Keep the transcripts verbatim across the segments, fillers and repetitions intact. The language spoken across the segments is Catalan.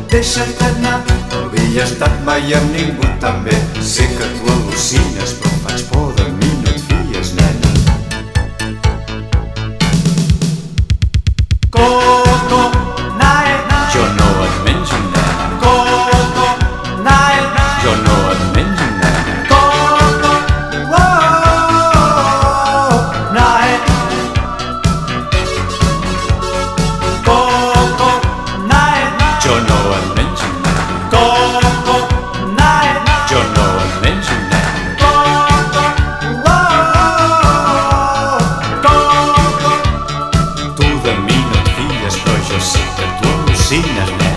deixa't anar. No havia estat mai amb ningú tan bé. Sé que tu al·lucines, però em faig por de mi, no et fies, nena. Coco, nae, jo no et menjo, nena. Coco, nae, jo no et menjo, nena. Coco, oh, nae. Coco, nae, jo no et menjo, nena. Coco, nae, jo no et menjo, nena. Coco, oh, Coco. Tu de mi no et fies, però jo sé que tu al·lucines, nena.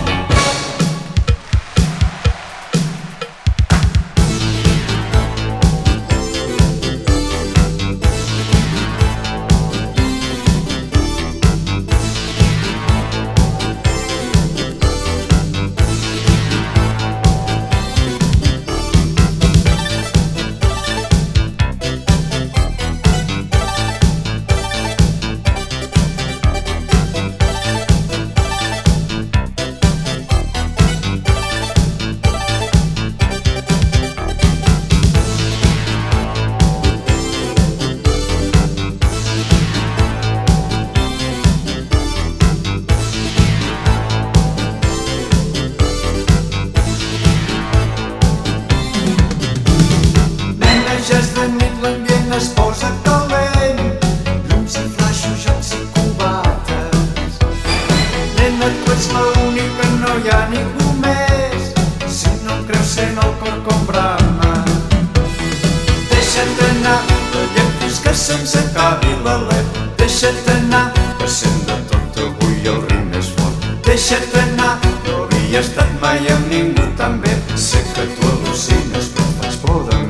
Ja és de nit, l'ambient es posa calent, llums i flaixos, jocs i cubates. Nena, tu ets l'única, no hi ha ningú més. Si no em creus, sent el cor com brama. Deixa't anar, ballem fins que se'ns acabi l'alè. Deixa't anar, passem de tot avui el ritme és fort. Deixa't anar, no havia estat mai amb ningú tan bé. Sé que tu al·lucines, però em faig por de